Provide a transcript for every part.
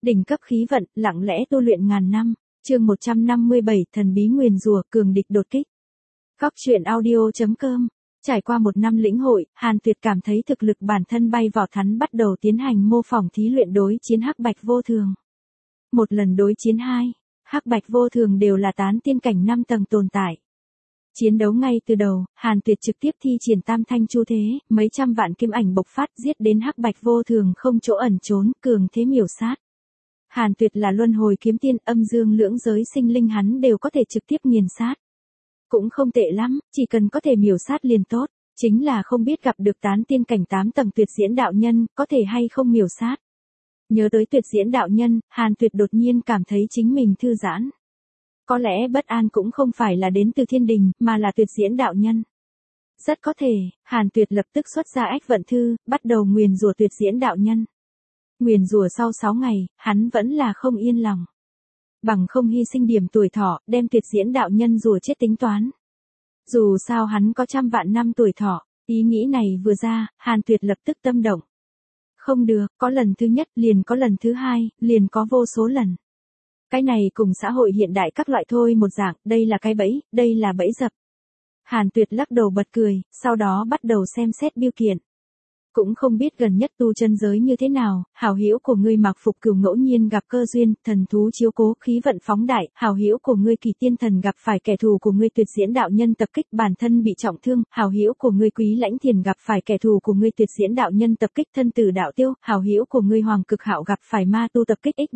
Đỉnh cấp khí vận, lặng lẽ tu luyện ngàn năm. Chương 157, thần bí nguyền rủa, cường địch đột kích. Góc truyện audio.com. Trải qua một năm lĩnh hội, Hàn Tuyệt cảm thấy thực lực bản thân bay vọt, hắn bắt đầu tiến hành mô phỏng thí luyện đối chiến Hắc Bạch Vô Thường. Một lần đối chiến hai, Hắc Bạch Vô Thường đều là tán tiên cảnh 5 tầng tồn tại. Chiến đấu ngay từ đầu, Hàn Tuyệt trực tiếp thi triển tam thanh chu thế, mấy trăm vạn kim ảnh bộc phát, giết đến Hắc Bạch Vô Thường không chỗ ẩn trốn, cường thế miểu sát. Hàn Tuyệt là luân hồi kiếm tiên, âm dương lưỡng giới sinh linh hắn đều có thể trực tiếp nghiền sát. Cũng không tệ lắm, chỉ cần có thể miểu sát liền tốt, chính là không biết gặp được tán tiên cảnh 8 tầng Tuyệt Diễn đạo nhân, có thể hay không miểu sát. Nhớ tới Tuyệt Diễn đạo nhân, Hàn Tuyệt đột nhiên cảm thấy chính mình thư giãn. Có lẽ bất an cũng không phải là đến từ thiên đình, mà là Tuyệt Diễn đạo nhân. Rất có thể, Hàn Tuyệt lập tức xuất ra ách vận thư, bắt đầu nguyền rủa Tuyệt Diễn đạo nhân. Nguyền rủa sau 6 ngày, hắn vẫn là không yên lòng. Bằng không hy sinh điểm tuổi thọ, đem Tuyệt Diễn đạo nhân rủa chết tính toán. Dù sao hắn có trăm vạn năm tuổi thọ, ý nghĩ này vừa ra, Hàn Tuyệt lập tức tâm động. Không được, có lần thứ nhất, liền có lần thứ hai, liền có vô số lần. Cái này cùng xã hội hiện đại các loại thôi một dạng, đây là cái bẫy, đây là bẫy dập. Hàn Tuyệt lắc đầu bật cười, sau đó bắt đầu xem xét biêu kiện. Cũng không biết gần nhất tu chân giới như thế nào, hảo hữu của ngươi Mạc Phục Cửu ngẫu nhiên gặp cơ duyên, thần thú chiếu cố, khí vận phóng đại, hảo hữu của ngươi Kỳ Tiên Thần gặp phải kẻ thù của ngươi Tuyệt Diễn đạo nhân tập kích, bản thân bị trọng thương, hảo hữu của ngươi Quý Lãnh Thiền gặp phải kẻ thù của ngươi Tuyệt Diễn đạo nhân tập kích, thân tử đạo tiêu, hảo hữu của ngươi Hoàng Cực Hạo gặp phải ma tu tập kích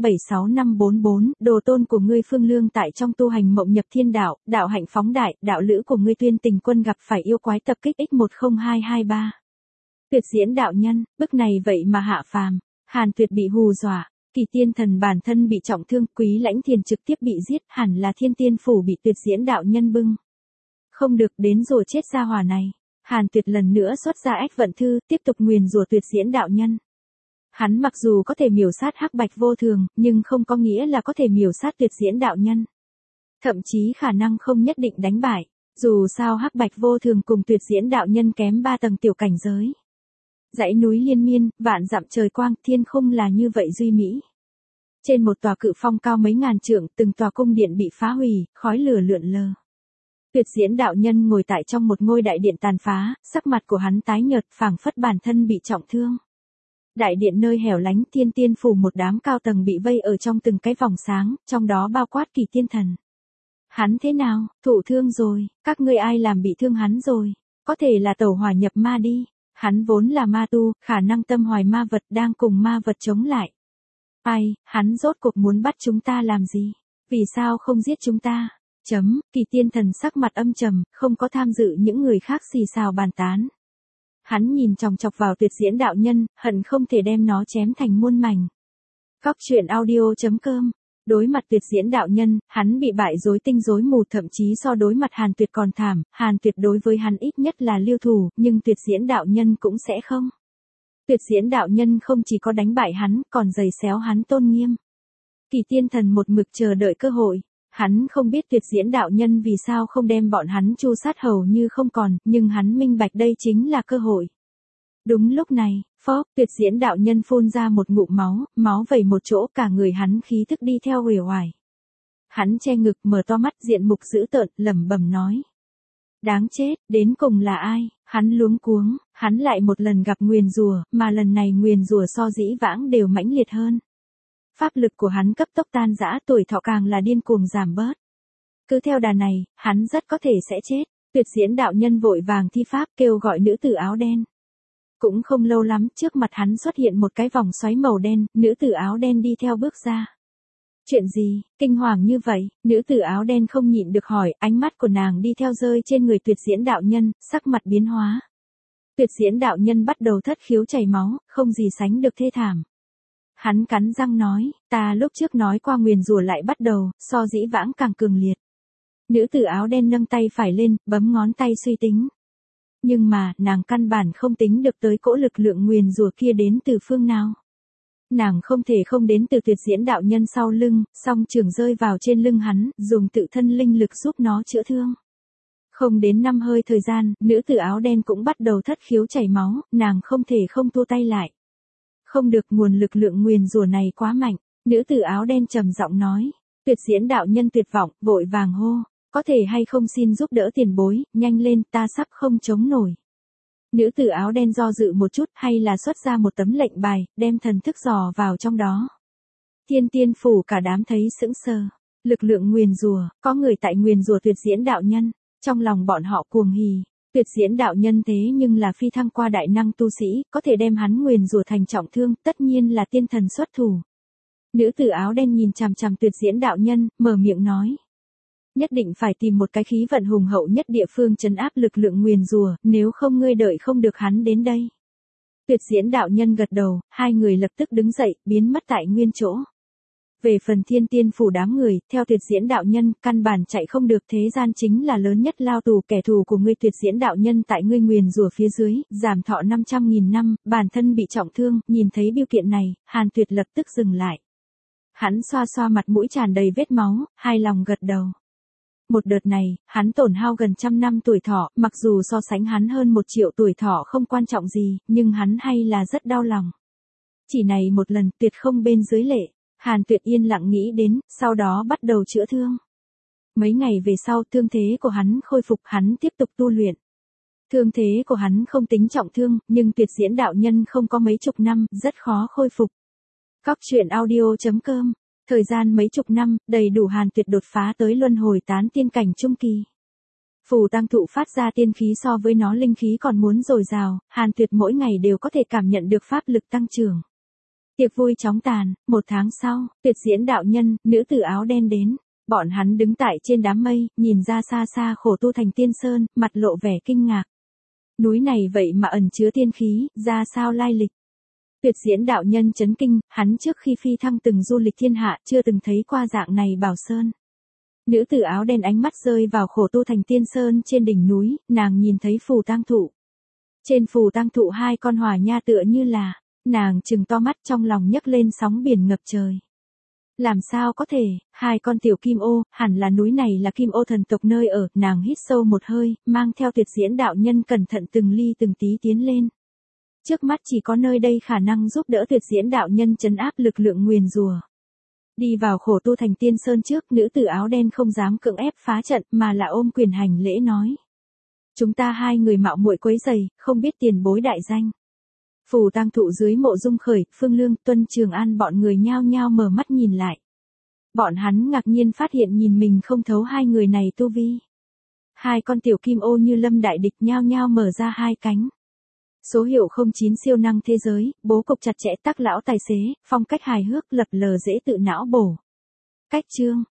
x76544, đồ tôn của ngươi Phương Lương tại trong tu hành mộng nhập thiên đạo, đạo hạnh phóng đại, đạo lữ của ngươi Tuyên Tình Quân gặp phải yêu quái tập kích x10223. Tuyệt Diễn đạo nhân, bức này vậy mà hạ phàm. Hàn Tuyệt bị hù dọa, Kỳ Tiên Thần bản thân bị trọng thương, Quý Lãnh Thiền trực tiếp bị giết, hẳn là Thiên Tiên phủ bị Tuyệt Diễn đạo nhân bưng. Không được, đến rồi chết ra hỏa này. Hàn Tuyệt lần nữa xuất ra ách vận thư, tiếp tục nguyền rủa Tuyệt Diễn đạo nhân. Hắn mặc dù có thể miểu sát Hắc Bạch Vô Thường, nhưng không có nghĩa là có thể miểu sát Tuyệt Diễn đạo nhân. Thậm chí khả năng không nhất định đánh bại, dù sao Hắc Bạch Vô Thường cùng Tuyệt Diễn đạo nhân kém 3 tầng tiểu cảnh giới. Dãy núi liên miên, vạn dặm trời quang, thiên khung là như vậy duy mỹ. Trên một tòa cự phong cao mấy ngàn trượng, từng tòa cung điện bị phá hủy, khói lửa lượn lờ. Tuyệt Diễn đạo nhân ngồi tại trong một ngôi đại điện tàn phá, sắc mặt của hắn tái nhợt, phảng phất bản thân bị trọng thương. Đại điện nơi hẻo lánh, Thiên Tiên phủ một đám cao tầng bị vây ở trong từng cái vòng sáng, trong đó bao quát Kỳ Tiên Thần. Hắn thế nào, thụ thương rồi, các ngươi ai làm bị thương hắn rồi, có thể là tẩu hỏa nhập ma đi. Hắn vốn là ma tu, khả năng tâm hoài ma vật, đang cùng ma vật chống lại. Ai, hắn rốt cuộc muốn bắt chúng ta làm gì? Vì sao không giết chúng ta? Kỳ Tiên Thần sắc mặt âm trầm, không có tham dự những người khác xì xào bàn tán. Hắn nhìn chòng chọc vào Tuyệt Diễn đạo nhân, hận không thể đem nó chém thành muôn mảnh. Góc truyện audio.com. Đối mặt Tuyệt Diễn đạo nhân, hắn bị bại rối tinh rối mù, thậm chí so đối mặt Hàn Tuyệt còn thảm. Hàn Tuyệt đối với hắn ít nhất là lưu thủ, nhưng Tuyệt Diễn đạo nhân cũng sẽ không. Tuyệt Diễn đạo nhân không chỉ có đánh bại hắn, còn giày xéo hắn tôn nghiêm. Kỳ Tiên Thần một mực chờ đợi cơ hội. Hắn không biết Tuyệt Diễn đạo nhân vì sao không đem bọn hắn tru sát hầu như không còn, nhưng hắn minh bạch đây chính là cơ hội. Đúng lúc này, phốc, Tuyệt Diễn đạo nhân phun ra một ngụm máu, máu vẩy một chỗ, cả người hắn khí thức đi theo uể oải. Hắn che ngực, mở to mắt, diện mục dữ tợn, lẩm bẩm nói: đáng chết, đến cùng là ai? Hắn luống cuống, hắn lại một lần gặp nguyền rủa, mà lần này nguyền rủa so dĩ vãng đều mãnh liệt hơn. Pháp lực của hắn cấp tốc tan rã, tuổi thọ càng là điên cuồng giảm bớt. Cứ theo đà này, hắn rất có thể sẽ chết. Tuyệt Diễn đạo nhân vội vàng thi pháp, kêu gọi nữ tử áo đen. Cũng không lâu lắm, trước mặt hắn xuất hiện một cái vòng xoáy màu đen, nữ tử áo đen đi theo bước ra. Chuyện gì, kinh hoàng như vậy? Nữ tử áo đen không nhịn được hỏi, ánh mắt của nàng đi theo rơi trên người Tuyệt Diễn đạo nhân, sắc mặt biến hóa. Tuyệt Diễn đạo nhân bắt đầu thất khiếu chảy máu, không gì sánh được thê thảm. Hắn cắn răng nói, ta lúc trước nói qua nguyền rủa lại bắt đầu, so dĩ vãng càng cường liệt. Nữ tử áo đen nâng tay phải lên, bấm ngón tay suy tính. Nhưng mà, nàng căn bản không tính được tới cỗ lực lượng nguyền rủa kia đến từ phương nào. Nàng không thể không đến từ Tuyệt Diễn đạo nhân sau lưng, song trường rơi vào trên lưng hắn, dùng tự thân linh lực giúp nó chữa thương. Không đến 5 hơi thời gian, nữ tử áo đen cũng bắt đầu thất khiếu chảy máu, nàng không thể không thu tay lại. Không được, nguồn lực lượng nguyền rủa này quá mạnh. Nữ tử áo đen trầm giọng nói. Tuyệt diễn đạo nhân tuyệt vọng, vội vàng hô. Có thể hay không xin giúp đỡ tiền bối, nhanh lên, ta sắp không chống nổi. Nữ tử áo đen do dự một chút, hay là xuất ra một tấm lệnh bài, đem thần thức dò vào trong đó. Thiên tiên phủ cả đám thấy sững sờ. Lực lượng nguyền rủa, có người tại nguyền rủa tuyệt diễn đạo nhân. Trong lòng bọn họ cuồng hỉ. Tuyệt diễn đạo nhân thế nhưng là phi thăng qua đại năng tu sĩ, có thể đem hắn nguyền rủa thành trọng thương, tất nhiên là tiên thần xuất thủ. Nữ tử áo đen nhìn chằm chằm tuyệt diễn đạo nhân, mở miệng nói. Nhất định phải tìm một cái khí vận hùng hậu nhất địa phương trấn áp lực lượng nguyền rủa, nếu không ngươi đợi không được hắn đến đây. Tuyệt diễn đạo nhân gật đầu, hai người lập tức đứng dậy, biến mất tại nguyên chỗ. Về phần thiên tiên phủ đám người, theo tuyệt diễn đạo nhân, căn bản chạy không được, thế gian chính là lớn nhất lao tù, kẻ thù của ngươi tuyệt diễn đạo nhân tại ngươi nguyền rủa phía dưới, giảm thọ 500.000 năm, bản thân bị trọng thương, nhìn thấy bưu kiện này, Hàn Tuyệt lập tức dừng lại. Hắn xoa xoa mặt mũi tràn đầy vết máu, hài lòng gật đầu. Một đợt này, hắn tổn hao gần 100 năm tuổi thọ, mặc dù so sánh hắn hơn 1 triệu tuổi thọ không quan trọng gì, nhưng hắn hay là rất đau lòng. Chỉ này một lần, tuyệt không bên dưới lệ. Hàn Tuyệt yên lặng nghĩ đến, sau đó bắt đầu chữa thương. Mấy ngày về sau, thương thế của hắn khôi phục, hắn tiếp tục tu luyện. Thương thế của hắn không tính trọng thương, nhưng tuyệt diễn đạo nhân không có mấy chục năm, rất khó khôi phục. Cóc truyện audio.com. Thời gian mấy chục năm, đầy đủ Hàn Tuyệt đột phá tới luân hồi tán tiên cảnh trung kỳ. Phù tăng thụ phát ra tiên khí so với nó linh khí còn muốn dồi dào, Hàn Tuyệt mỗi ngày đều có thể cảm nhận được pháp lực tăng trưởng. Tiệc vui chóng tàn, 1 tháng sau, tuyệt diễn đạo nhân, nữ tử áo đen đến. Bọn hắn đứng tại trên đám mây, nhìn ra xa xa khổ tu thành tiên sơn, mặt lộ vẻ kinh ngạc. Núi này vậy mà ẩn chứa tiên khí, ra sao lai lịch. Tuyệt diễn đạo nhân chấn kinh, hắn trước khi phi thăng từng du lịch thiên hạ, chưa từng thấy qua dạng này bảo sơn. Nữ tử áo đen ánh mắt rơi vào khổ tu thành tiên sơn trên đỉnh núi, nàng nhìn thấy phù tang thụ. Trên phù tang thụ 2 con hỏa nha tựa như là, nàng trừng to mắt trong lòng nhấc lên sóng biển ngập trời. Làm sao có thể, 2 con tiểu kim ô, hẳn là núi này là kim ô thần tộc nơi ở, nàng hít sâu một hơi, mang theo tuyệt diễn đạo nhân cẩn thận từng ly từng tí tiến lên. Trước mắt chỉ có nơi đây khả năng giúp đỡ tuyệt diễn đạo nhân trấn áp lực lượng nguyền rủa. Đi vào khổ tu thành tiên sơn trước, nữ tử áo đen không dám cưỡng ép phá trận, mà là ôm quyền hành lễ nói. Chúng ta 2 người mạo muội quấy rầy, không biết tiền bối đại danh. Phù tang thụ dưới mộ Dung Khởi, Phương Lương, Tuân Trường An bọn người nhao nhao mở mắt nhìn lại. Bọn hắn ngạc nhiên phát hiện nhìn mình không thấu 2 người này tu vi. 2 con tiểu kim ô như lâm đại địch nhao nhao mở ra 2 cánh. Số hiệu 09 siêu năng thế giới, bố cục chặt chẽ, tắc lão tài xế, phong cách hài hước, lập lờ dễ tự não bổ. Cách chương,